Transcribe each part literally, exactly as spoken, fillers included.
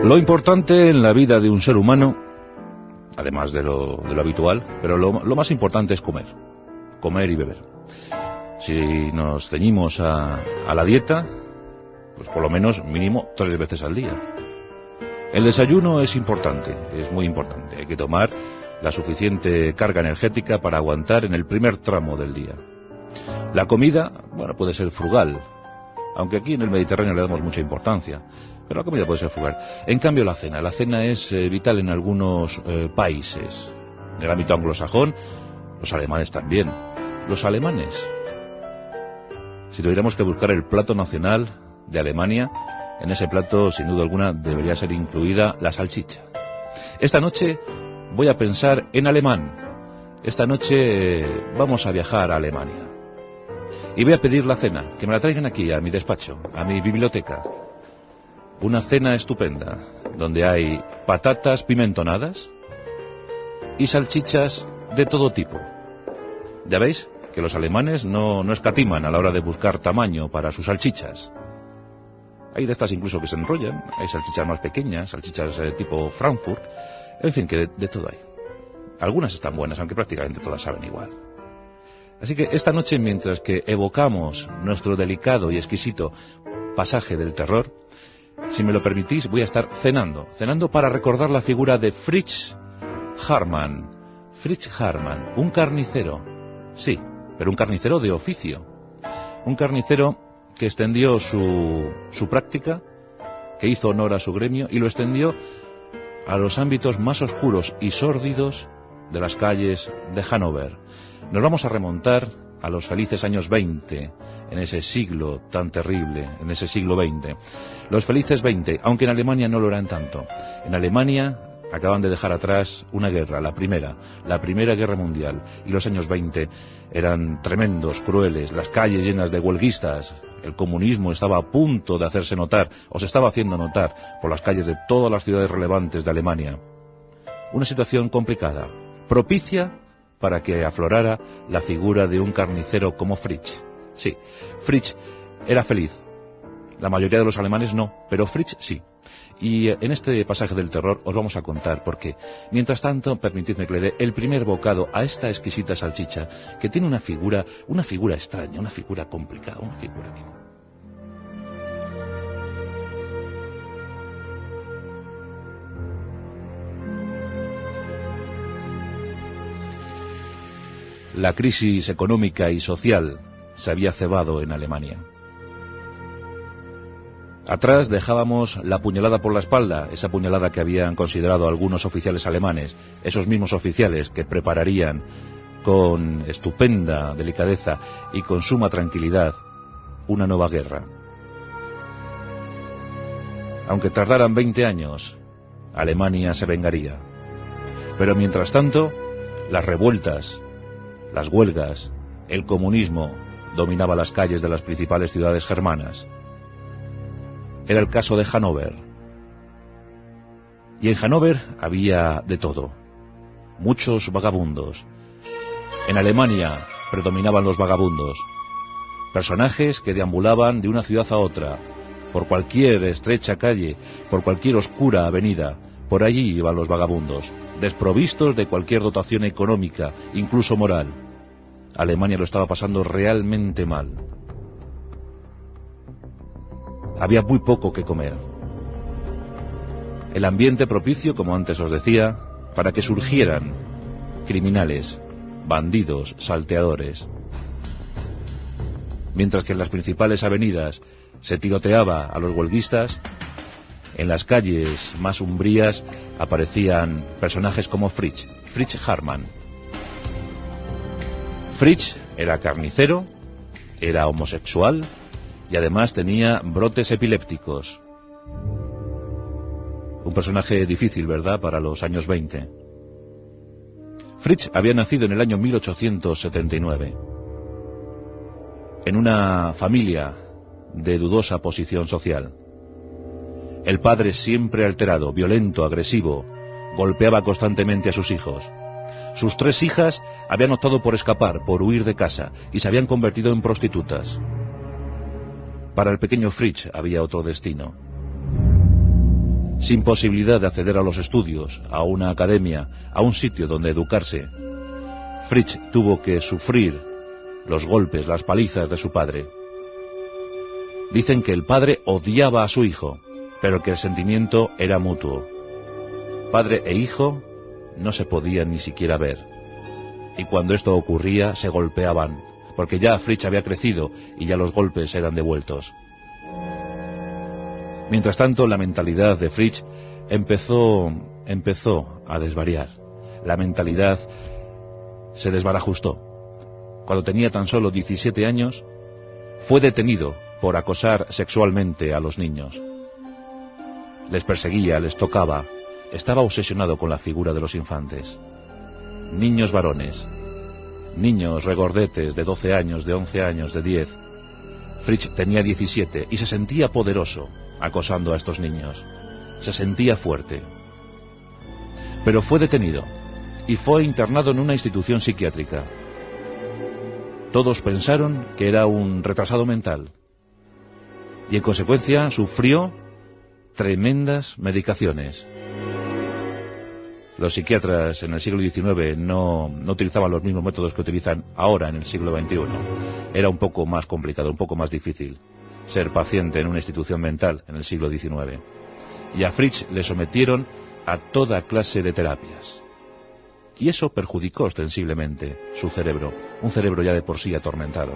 Lo importante en la vida de un ser humano, además de lo, de lo habitual, pero lo, lo más importante es comer, comer y beber. Si nos ceñimos a, a la dieta, pues por lo menos mínimo tres veces al día. El desayuno es importante, es muy importante. Hay que tomar la suficiente carga energética para aguantar en el primer tramo del día. La comida, bueno, puede ser frugal, aunque aquí en el Mediterráneo le damos mucha importancia, pero la comida puede ser frugal. En cambio la cena, la cena es eh, vital en algunos eh, países. En el ámbito anglosajón, los alemanes también. Los alemanes, si tuviéramos que buscar el plato nacional de Alemania, en ese plato, sin duda alguna, debería ser incluida la salchicha. Esta noche voy a pensar en alemán. Esta noche eh, vamos a viajar a Alemania. Y voy a pedir la cena, que me la traigan aquí, a mi despacho, a mi biblioteca. Una cena estupenda, donde hay patatas pimentonadas y salchichas de todo tipo. Ya veis que los alemanes no, no escatiman a la hora de buscar tamaño para sus salchichas. Hay de estas incluso que se enrollan, hay salchichas más pequeñas, salchichas eh, tipo Frankfurt, en fin, que de, de todo hay. Algunas están buenas, aunque prácticamente todas saben igual. Así que esta noche, mientras que evocamos nuestro delicado y exquisito pasaje del terror, si me lo permitís, voy a estar cenando, cenando para recordar la figura de Fritz Haarmann. Fritz Haarmann, un carnicero, sí, pero un carnicero de oficio. Un carnicero que extendió su, su práctica, que hizo honor a su gremio y lo extendió a los ámbitos más oscuros y sórdidos de las calles de Hannover. Nos vamos a remontar a los felices años veinte, en ese siglo tan terrible, en ese siglo veinte. Los felices veinte, aunque en Alemania no lo eran tanto. En Alemania acaban de dejar atrás una guerra, la primera, la primera guerra mundial. Y los años veinte eran tremendos, crueles, las calles llenas de huelguistas. El comunismo estaba a punto de hacerse notar, o se estaba haciendo notar, por las calles de todas las ciudades relevantes de Alemania. Una situación complicada, propicia para que aflorara la figura de un carnicero como Fritz. Sí, Fritz era feliz. La mayoría de los alemanes no, pero Fritz sí. Y en este pasaje del terror os vamos a contar por qué. Mientras tanto, permitidme que le dé el primer bocado a esta exquisita salchicha, que tiene una figura, una figura extraña, una figura complicada, una figura que... La crisis económica y social se había cebado en Alemania. Atrás dejábamos la puñalada por la espalda, esa puñalada que habían considerado algunos oficiales alemanes, esos mismos oficiales que prepararían con estupenda delicadeza y con suma tranquilidad una nueva guerra. Aunque tardaran veinte años, Alemania se vengaría. Pero mientras tanto, las revueltas, las huelgas, el comunismo dominaba las calles de las principales ciudades germanas. Era el caso de Hannover. Y en Hannover había de todo. Muchos vagabundos. En Alemania predominaban los vagabundos. Personajes que deambulaban de una ciudad a otra, por cualquier estrecha calle, por cualquier oscura avenida. Por allí iban los vagabundos, desprovistos de cualquier dotación económica, incluso moral. Alemania lo estaba pasando realmente mal. Había muy poco que comer. El ambiente propicio, como antes os decía, para que surgieran criminales, bandidos, salteadores. Mientras que en las principales avenidas se tiroteaba a los huelguistas, en las calles más umbrías aparecían personajes como Fritz, Fritz Haarmann. Fritz era carnicero, era homosexual y además tenía brotes epilépticos. Un personaje difícil, ¿verdad?, para los años veinte. Fritz había nacido en el año mil ochocientos setenta y nueve, en una familia de dudosa posición social. El padre, siempre alterado, violento, agresivo, golpeaba constantemente a sus hijos. Sus tres hijas habían optado por escapar, por huir de casa, y se habían convertido en prostitutas. Para el pequeño Fritz había otro destino. sin posibilidad de acceder a los estudios, a una academia, a un sitio donde educarse, Fritz tuvo que sufrir los golpes, las palizas de su padre. Dicen que el padre odiaba a su hijo, pero que el sentimiento era mutuo. Padre e hijo no se podían ni siquiera ver. Y cuando esto ocurría, se golpeaban, porque ya Fritz había crecido y ya los golpes eran devueltos. Mientras tanto, la mentalidad de Fritz empezó, empezó a desvariar. La mentalidad se desbarajustó. Cuando tenía tan solo diecisiete años, fue detenido por acosar sexualmente a los niños. Les perseguía, les tocaba, estaba obsesionado con la figura de los infantes. Niños varones, niños regordetes de doce años, de once años, de diez. Fritz tenía diecisiete y se sentía poderoso acosando a estos niños. Se sentía fuerte. Pero fue detenido y fue internado en una institución psiquiátrica. Todos pensaron que era un retrasado mental y en consecuencia sufrió tremendas medicaciones. Los psiquiatras en el siglo diecinueve no, no utilizaban los mismos métodos que utilizan ahora en el siglo veintiuno. Era un poco más complicado, un poco más difícil ser paciente en una institución mental en el siglo diecinueve. Y a Fritz le sometieron a toda clase de terapias. Y eso perjudicó ostensiblemente su cerebro, un cerebro ya de por sí atormentado.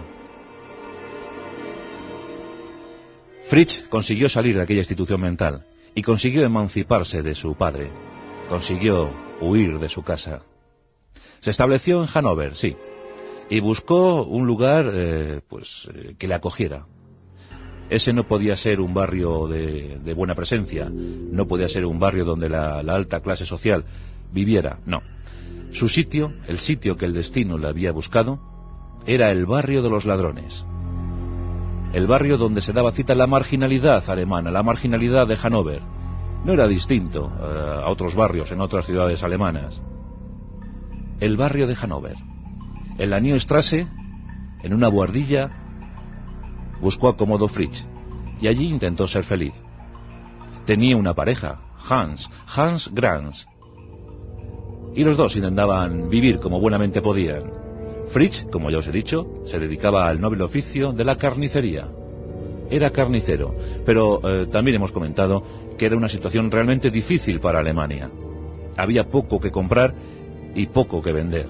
Fritz consiguió salir de aquella institución mental y consiguió emanciparse de su padre. Consiguió huir de su casa. Se estableció en Hannover, sí, y buscó un lugar eh, pues eh, que le acogiera. Ese no podía ser un barrio de, de buena presencia, no podía ser un barrio donde la, la alta clase social viviera, no. Su sitio, el sitio que el destino le había buscado, era el barrio de los ladrones. El barrio donde se daba cita la marginalidad alemana, la marginalidad de Hannover. No era distinto uh, a otros barrios en otras ciudades alemanas. El barrio de Hannover. En la Neustrasse, en una buhardilla, buscó acomodo Fritz y allí intentó ser feliz. Tenía una pareja, Hans, Hans Grans, y los dos intentaban vivir como buenamente podían. Fritz, como ya os he dicho, se dedicaba al noble oficio de la carnicería. Era carnicero, pero eh, también hemos comentado que era una situación realmente difícil para Alemania. Había poco que comprar y poco que vender.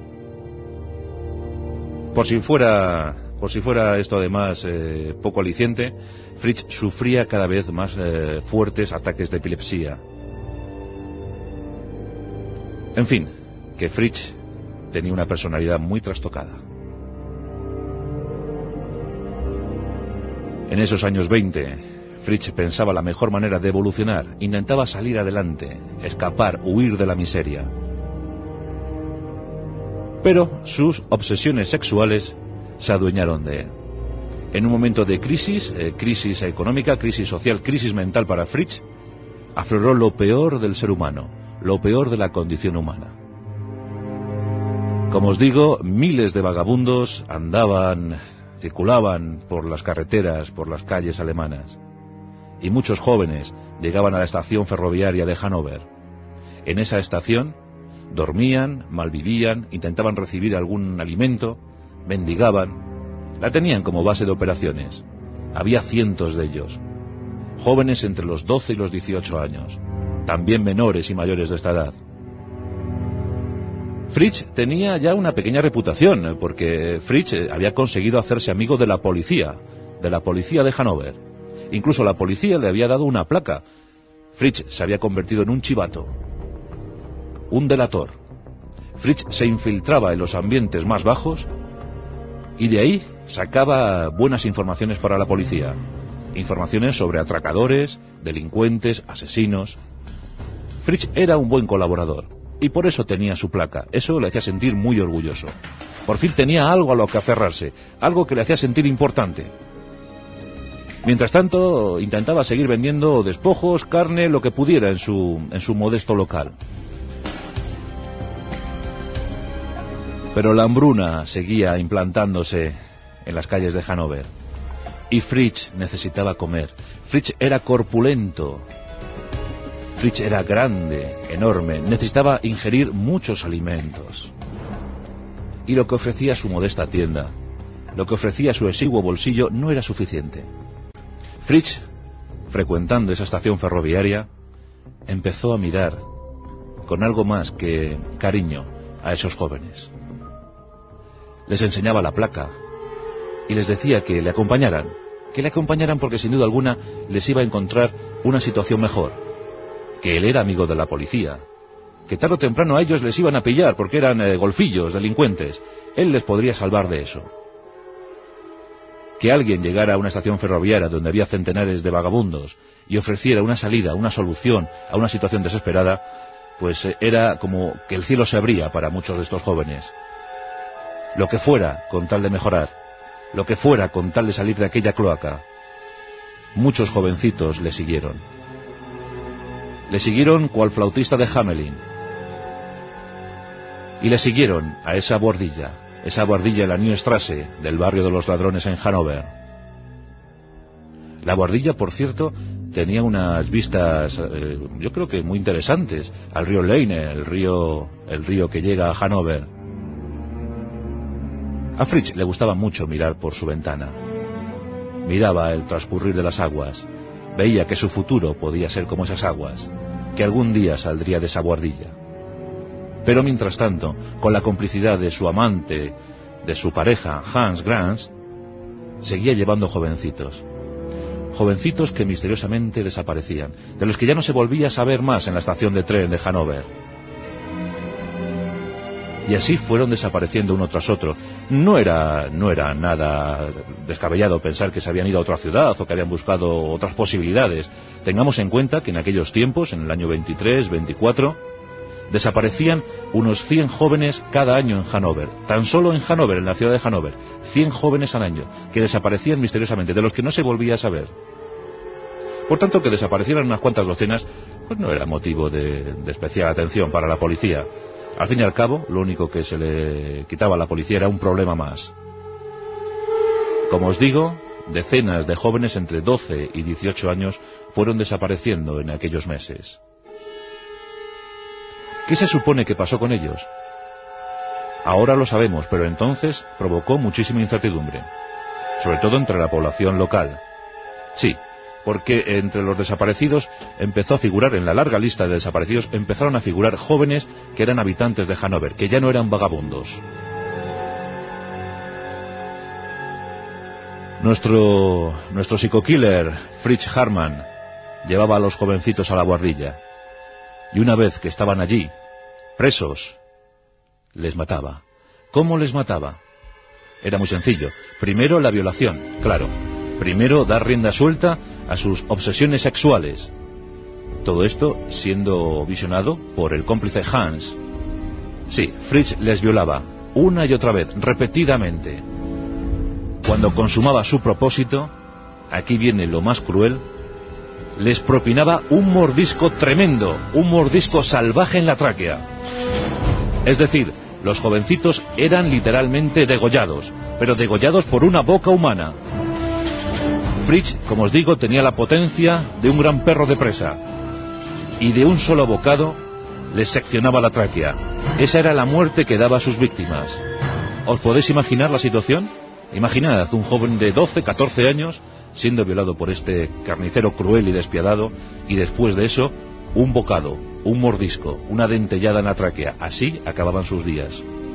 Por si fuera, por si fuera esto además eh, poco aliciente, Fritz sufría cada vez más eh, fuertes ataques de epilepsia. En fin, que Fritz tenía una personalidad muy trastocada. En esos años veinte, Fritz pensaba la mejor manera de evolucionar, intentaba salir adelante, escapar, huir de la miseria. Pero sus obsesiones sexuales se adueñaron de él. En un momento de crisis, eh, crisis económica, crisis social, crisis mental para Fritz, afloró lo peor del ser humano, lo peor de la condición humana. Como os digo, miles de vagabundos andaban, circulaban por las carreteras, por las calles alemanas. Y muchos jóvenes llegaban a la estación ferroviaria de Hannover. En esa estación dormían, malvivían, intentaban recibir algún alimento, mendigaban. La tenían como base de operaciones. Había cientos de ellos. Jóvenes entre los doce y los dieciocho años. También menores y mayores de esta edad. Fritz tenía ya una pequeña reputación, porque Fritz había conseguido hacerse amigo de la policía, de la policía de Hannover. Incluso la policía le había dado una placa. Fritz se había convertido en un chivato, un delator. Fritz se infiltraba en los ambientes más bajos y de ahí sacaba buenas informaciones para la policía. Informaciones sobre atracadores, delincuentes, asesinos. Fritz era un buen colaborador y por eso tenía su placa. Eso le hacía sentir muy orgulloso. Por fin tenía algo a lo que aferrarse, algo que le hacía sentir importante. Mientras tanto, intentaba seguir vendiendo despojos, carne, lo que pudiera en su, en su modesto local. Pero la hambruna seguía implantándose en las calles de Hannover. Y Fritz necesitaba comer. Fritz era corpulento. Fritz era grande, enorme, necesitaba ingerir muchos alimentos. Y lo que ofrecía su modesta tienda, lo que ofrecía su exiguo bolsillo, no era suficiente. Fritz, frecuentando esa estación ferroviaria, empezó a mirar con algo más que cariño a esos jóvenes. Les enseñaba la placa y les decía que le acompañaran, que le acompañaran porque sin duda alguna les iba a encontrar una situación mejor, que él era amigo de la policía, que tarde o temprano a ellos les iban a pillar porque eran eh, golfillos, delincuentes. Él les podría salvar de eso. Que alguien llegara a una estación ferroviaria donde había centenares de vagabundos y ofreciera una salida, una solución a una situación desesperada, pues eh, era como que el cielo se abría para muchos de estos jóvenes. Lo que fuera con tal de mejorar, lo que fuera con tal de salir de aquella cloaca. Muchos jovencitos le siguieron. Le siguieron cual flautista de Hamelin. Y le siguieron a esa buhardilla, esa buhardilla en la Neustrasse del barrio de los ladrones en Hannover. La buhardilla, por cierto, tenía unas vistas, eh, yo creo que muy interesantes, al río Leine, el río, el río que llega a Hannover. A Fritz le gustaba mucho mirar por su ventana. Miraba el transcurrir de las aguas, veía que su futuro podía ser como esas aguas, que algún día saldría de esa buhardilla. Pero mientras tanto, con la complicidad de su amante, de su pareja, Hans Grans, seguía llevando jovencitos. Jovencitos que misteriosamente desaparecían, de los que ya no se volvía a saber más en la estación de tren de Hannover. Y así fueron desapareciendo uno tras otro. No era, no era nada descabellado pensar que se habían ido a otra ciudad o que habían buscado otras posibilidades. Tengamos en cuenta que en aquellos tiempos, en el año veintitrés, veinticuatro, desaparecían unos cien jóvenes cada año en Hannover. Tan solo en Hannover, en la ciudad de Hannover, cien jóvenes al año, que desaparecían misteriosamente, de los que no se volvía a saber. Por tanto, que desaparecieran unas cuantas docenas, pues no era motivo de, de especial atención para la policía. Al fin y al cabo, lo único que se le quitaba a la policía era un problema más. Como os digo, decenas de jóvenes entre doce y dieciocho años fueron desapareciendo en aquellos meses. ¿Qué se supone que pasó con ellos? Ahora lo sabemos, pero entonces provocó muchísima incertidumbre, sobre todo entre la población local. Sí, porque entre los desaparecidos empezó a figurar, en la larga lista de desaparecidos, empezaron a figurar jóvenes que eran habitantes de Hannover, que ya no eran vagabundos. Nuestro, nuestro psico-killer, Fritz Hartmann, llevaba a los jovencitos a la buhardilla, y una vez que estaban allí, presos, les mataba. ¿Cómo les mataba? Era muy sencillo. Primero la violación, claro. Primero dar rienda suelta a sus obsesiones sexuales. Todo esto siendo visionado por el cómplice Hans. Sí, Fritz les violaba una y otra vez, repetidamente. Cuando consumaba su propósito, aquí viene lo más cruel, les propinaba un mordisco tremendo, un mordisco salvaje en la tráquea. Es decir, los jovencitos eran literalmente degollados, pero degollados por una boca humana. Fritz, como os digo, tenía la potencia de un gran perro de presa, y de un solo bocado les seccionaba la tráquea. Esa era la muerte que daba a sus víctimas. ¿Os podéis imaginar la situación? Imaginad un joven de doce, catorce años siendo violado por este carnicero cruel y despiadado, y después de eso, un bocado, un mordisco, una dentellada en la tráquea. Así acababan sus días.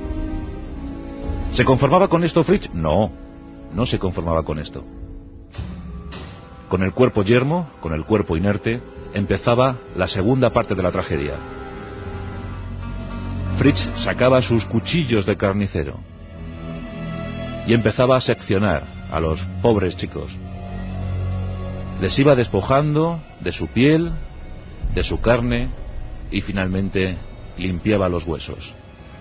¿Se conformaba con esto Fritz? No, no se conformaba con esto. Con el cuerpo yermo, con el cuerpo inerte, empezaba la segunda parte de la tragedia. Fritz sacaba sus cuchillos de carnicero y empezaba a seccionar a los pobres chicos. Les iba despojando de su piel, de su carne, y finalmente limpiaba los huesos.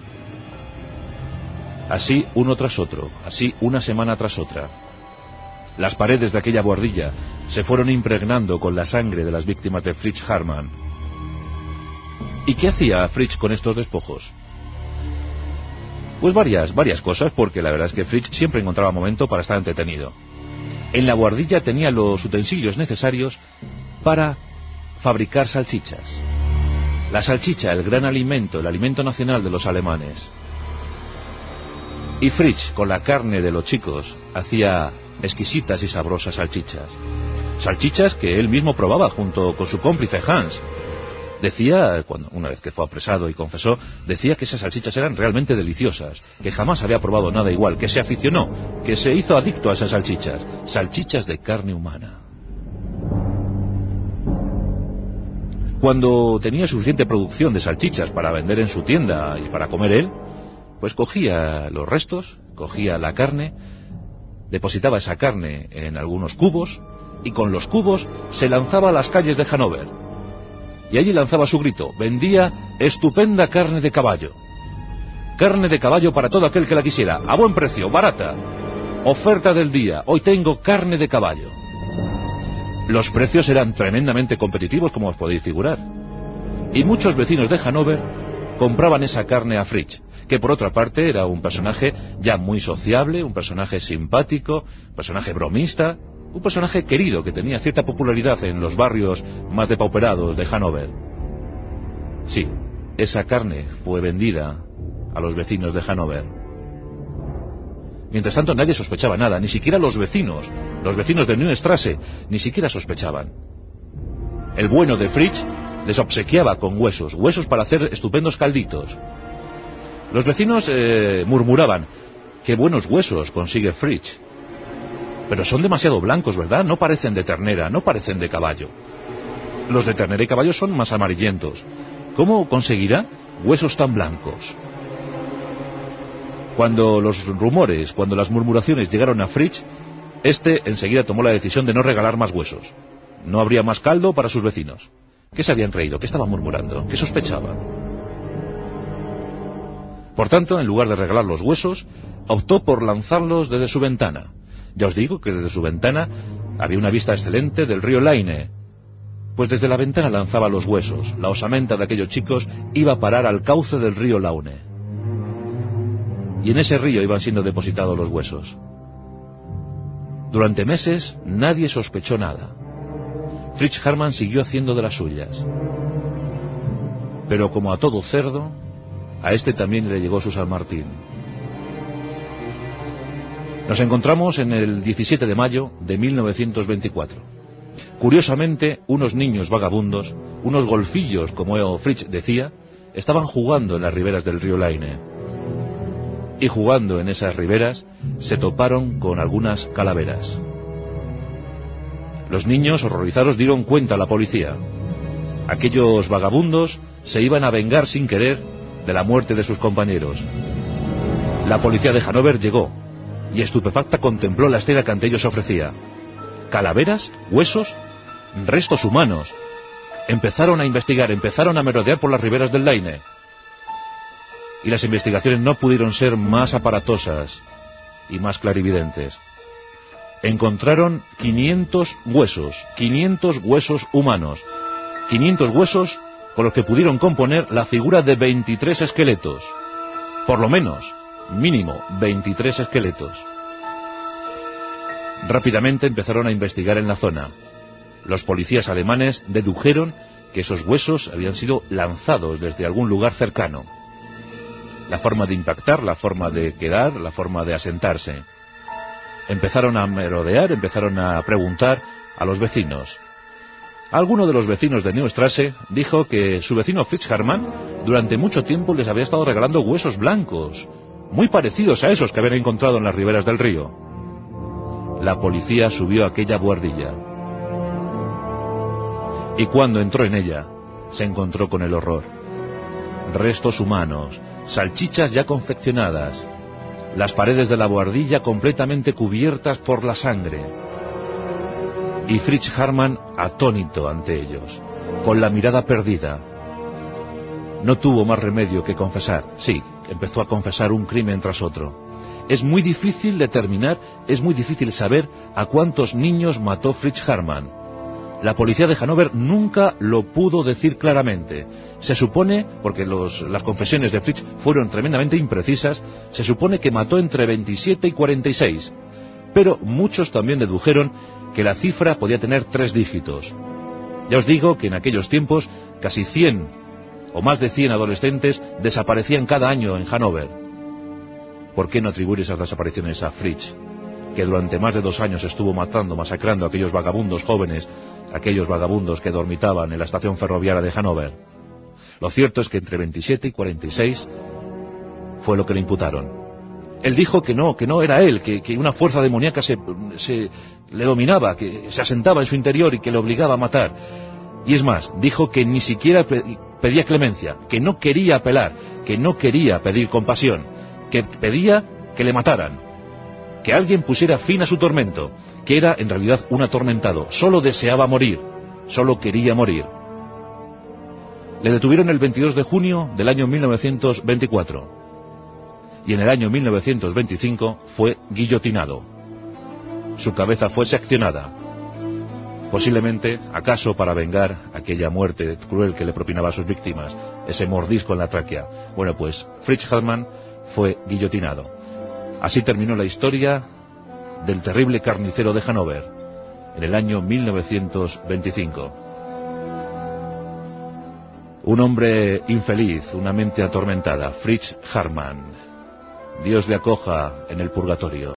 Así uno tras otro, así una semana tras otra. Las paredes de aquella buhardilla se fueron impregnando con la sangre de las víctimas de Fritz Hartmann. ¿Y qué hacía Fritz con estos despojos? Pues varias, varias cosas, porque la verdad es que Fritz siempre encontraba momento para estar entretenido. En la buhardilla tenía los utensilios necesarios para fabricar salchichas. La salchicha, el gran alimento, el alimento nacional de los alemanes. Y Fritz, con la carne de los chicos, hacía exquisitas y sabrosas salchichas. Salchichas que él mismo probaba junto con su cómplice Hans. Decía, cuando, una vez que fue apresado y confesó, decía que esas salchichas eran realmente deliciosas, que jamás había probado nada igual, que se aficionó, que se hizo adicto a esas salchichas, salchichas de carne humana. Cuando tenía suficiente producción de salchichas para vender en su tienda y para comer él, pues cogía los restos, cogía la carne, depositaba esa carne en algunos cubos y con los cubos se lanzaba a las calles de Hannover. Y allí lanzaba su grito: vendía estupenda carne de caballo. Carne de caballo para todo aquel que la quisiera, a buen precio, barata. Oferta del día, hoy tengo carne de caballo. Los precios eran tremendamente competitivos, como os podéis figurar. Y muchos vecinos de Hannover compraban esa carne a Fritz, que por otra parte era un personaje ya muy sociable, un personaje simpático, un personaje bromista, un personaje querido que tenía cierta popularidad en los barrios más depauperados de Hannover. Sí, esa carne fue vendida a los vecinos de Hannover. Mientras tanto nadie sospechaba nada, ni siquiera los vecinos, los vecinos de Neustrasse, ni siquiera sospechaban. El bueno de Fritz les obsequiaba con huesos, huesos para hacer estupendos calditos. Los vecinos eh, murmuraban: qué buenos huesos consigue Fritz. Pero son demasiado blancos, ¿verdad? No parecen de ternera, no parecen de caballo. Los de ternera y caballo son más amarillentos. ¿Cómo conseguirá huesos tan blancos? Cuando los rumores, cuando las murmuraciones llegaron a Fritz, este enseguida tomó la decisión de no regalar más huesos. No habría más caldo para sus vecinos. ¿Qué se habían reído? ¿Qué estaban murmurando? ¿Qué sospechaban? Por tanto, en lugar de regalar los huesos, optó por lanzarlos desde su ventana. Ya os digo que desde su ventana había una vista excelente del río Leine. Pues desde la ventana lanzaba los huesos. La osamenta de aquellos chicos iba a parar al cauce del río Laune. Y en ese río iban siendo depositados los huesos. Durante meses nadie sospechó nada. Fritz Hartmann siguió haciendo de las suyas. Pero como a todo cerdo, a este también le llegó su San Martín. Nos encontramos en el diecisiete de mayo de mil novecientos veinticuatro. Curiosamente, unos niños vagabundos, unos golfillos, como Fritz decía, estaban jugando en las riberas del río Leine. Y jugando en esas riberas, se toparon con algunas calaveras. Los niños, horrorizados, dieron cuenta a la policía. Aquellos vagabundos se iban a vengar sin querer de la muerte de sus compañeros. La policía de Hannover llegó y estupefacta contempló la escena que ante ellos ofrecía. Calaveras, huesos, restos humanos. Empezaron a investigar, empezaron a merodear por las riberas del Leine. Y las investigaciones no pudieron ser más aparatosas y más clarividentes. Encontraron quinientos huesos, quinientos huesos humanos, quinientos huesos con los que pudieron componer la figura de veintitrés esqueletos. Por lo menos, mínimo, veintitrés esqueletos. Rápidamente empezaron a investigar en la zona. Los policías alemanes dedujeron que esos huesos habían sido lanzados desde algún lugar cercano. La forma de impactar, la forma de quedar, la forma de asentarse. Empezaron a merodear, empezaron a preguntar a los vecinos. Alguno de los vecinos de Neustrasse dijo que su vecino Fritz Hartmann durante mucho tiempo les había estado regalando huesos blancos, muy parecidos a esos que habían encontrado en las riberas del río. La policía subió a aquella buhardilla. Y cuando entró en ella, se encontró con el horror. Restos humanos, salchichas ya confeccionadas, las paredes de la buhardilla completamente cubiertas por la sangre. Y Fritz Hartmann atónito ante ellos, con la mirada perdida. No tuvo más remedio que confesar. Sí, empezó a confesar un crimen tras otro. Es muy difícil determinar, es muy difícil saber a cuántos niños mató Fritz Hartmann. La policía de Hannover nunca lo pudo decir claramente. Se supone, porque los, las confesiones de Fritz fueron tremendamente imprecisas, se supone que mató entre veintisiete y cuarenta y seis. Pero muchos también dedujeron que la cifra podía tener tres dígitos. Ya os digo que en aquellos tiempos casi cien o más de cien adolescentes desaparecían cada año en Hannover. ¿Por qué no atribuir esas desapariciones a Fritsch, que durante más de dos años estuvo matando, masacrando a aquellos vagabundos jóvenes, aquellos vagabundos que dormitaban en la estación ferroviaria de Hannover? Lo cierto es que entre veintisiete y cuarenta y seis fue lo que le imputaron. Él dijo que no, que no era él, que, que una fuerza demoníaca se, se le dominaba, que se asentaba en su interior y que le obligaba a matar. Y es más, dijo que ni siquiera pedía clemencia, que no quería apelar, que no quería pedir compasión, que pedía que le mataran, que alguien pusiera fin a su tormento, que era en realidad un atormentado, solo deseaba morir, solo quería morir. Le detuvieron el veintidós de junio del año mil novecientos veinticuatro. Y en el año mil novecientos veinticinco fue guillotinado. Su cabeza fue seccionada, posiblemente, acaso para vengar aquella muerte cruel que le propinaba a sus víctimas, ese mordisco en la tráquea. Bueno, pues Fritsch Hartmann fue guillotinado. Así terminó la historia del terrible carnicero de Hannover, en el año mil novecientos veinticinco. Un hombre infeliz, una mente atormentada, Fritsch Hartmann. Dios le acoja en el purgatorio.